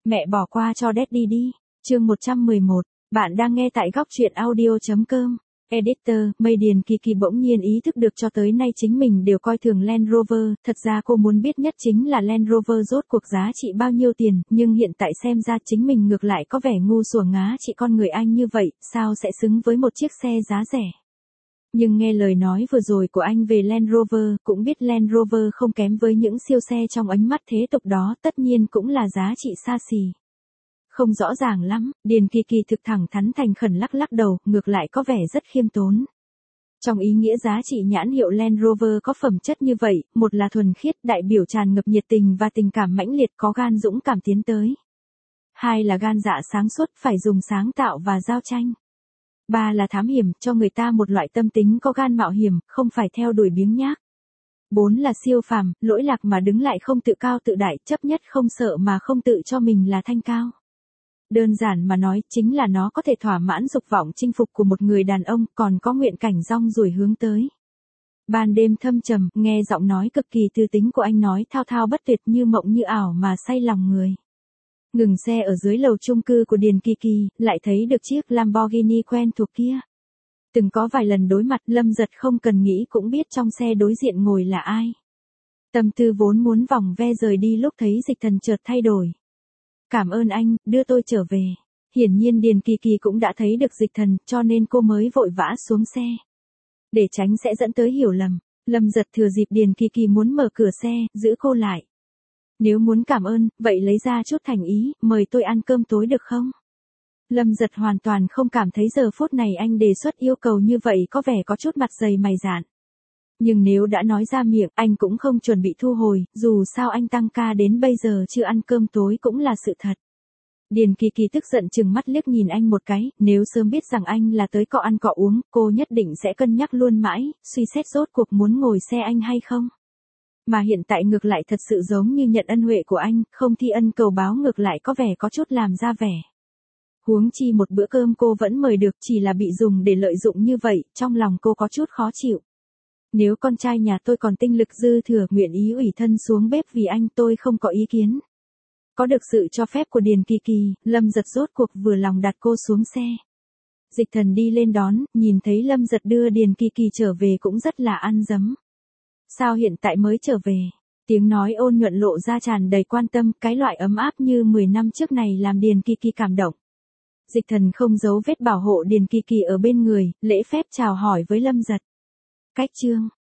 Mẹ bỏ qua cho Daddy đi. Chương 111. Bạn đang nghe tại góc truyện audio.com. Editor, Mây Điền Kỳ Kỳ bỗng nhiên ý thức được cho tới nay chính mình đều coi thường Land Rover, thật ra cô muốn biết nhất chính là Land Rover rốt cuộc giá trị bao nhiêu tiền, nhưng hiện tại xem ra chính mình ngược lại có vẻ ngu xuẩn ngá chị con người anh như vậy, sao sẽ xứng với một chiếc xe giá rẻ. Nhưng nghe lời nói vừa rồi của anh về Land Rover, cũng biết Land Rover không kém với những siêu xe trong ánh mắt thế tục đó, tất nhiên cũng là giá trị xa xỉ. Không rõ ràng lắm, Điền Kỳ Kỳ thực thẳng thắn thành khẩn lắc lắc đầu, ngược lại có vẻ rất khiêm tốn. Trong ý nghĩa giá trị nhãn hiệu Land Rover có phẩm chất như vậy, một là thuần khiết, đại biểu tràn ngập nhiệt tình và tình cảm mãnh liệt, có gan dũng cảm tiến tới. Hai là gan dạ sáng suốt, phải dùng sáng tạo và giao tranh. Ba là thám hiểm, cho người ta một loại tâm tính có gan mạo hiểm, không phải theo đuổi biếng nhác. Bốn là siêu phàm, lỗi lạc mà đứng lại không tự cao tự đại, chấp nhất không sợ mà không tự cho mình là thanh cao. Đơn giản mà nói, chính là nó có thể thỏa mãn dục vọng chinh phục của một người đàn ông, còn có nguyện cảnh rong ruổi hướng tới. Ban đêm thâm trầm, nghe giọng nói cực kỳ tư tính của anh nói thao thao bất tuyệt như mộng như ảo mà say lòng người. Ngừng xe ở dưới lầu chung cư của Điền Kỳ Kỳ, lại thấy được chiếc Lamborghini quen thuộc kia. Từng có vài lần đối mặt, Lâm Giật không cần nghĩ cũng biết trong xe đối diện ngồi là ai. Tâm tư vốn muốn vòng ve rời đi lúc thấy Dịch Thần chợt thay đổi. Cảm ơn anh, đưa tôi trở về. Hiển nhiên Điền Kỳ Kỳ cũng đã thấy được Dịch Thần, cho nên cô mới vội vã xuống xe. Để tránh sẽ dẫn tới hiểu lầm, Lâm Giật thừa dịp Điền Kỳ Kỳ muốn mở cửa xe, giữ cô lại. Nếu muốn cảm ơn, vậy lấy ra chút thành ý, mời tôi ăn cơm tối được không? Lâm Giật hoàn toàn không cảm thấy giờ phút này anh đề xuất yêu cầu như vậy có vẻ có chút mặt dày mày dạn. Nhưng nếu đã nói ra miệng, anh cũng không chuẩn bị thu hồi, dù sao anh tăng ca đến bây giờ chưa ăn cơm tối cũng là sự thật. Điền Kỳ Kỳ tức giận chừng mắt liếc nhìn anh một cái, nếu sớm biết rằng anh là tới cọ ăn cọ uống, cô nhất định sẽ cân nhắc luôn mãi, suy xét rốt cuộc muốn ngồi xe anh hay không. Mà hiện tại ngược lại thật sự giống như nhận ân huệ của anh, không thi ân cầu báo ngược lại có vẻ có chút làm ra vẻ. Huống chi một bữa cơm cô vẫn mời được, chỉ là bị dùng để lợi dụng như vậy, trong lòng cô có chút khó chịu. Nếu con trai nhà tôi còn tinh lực dư thừa, nguyện ý ủy thân xuống bếp vì anh, tôi không có ý kiến. Có được sự cho phép của Điền Kỳ Kỳ, Lâm Giật rốt cuộc vừa lòng đặt cô xuống xe. Dịch Thần đi lên đón, nhìn thấy Lâm Giật đưa Điền Kỳ Kỳ trở về cũng rất là ăn dấm. Sao hiện tại mới trở về? Tiếng nói ôn nhuận lộ ra tràn đầy quan tâm, cái loại ấm áp như 10 năm trước này làm Điền Kỳ Kỳ cảm động. Dịch Thần không giấu vết bảo hộ Điền Kỳ Kỳ ở bên người, lễ phép chào hỏi với Lâm Giật. Cách chương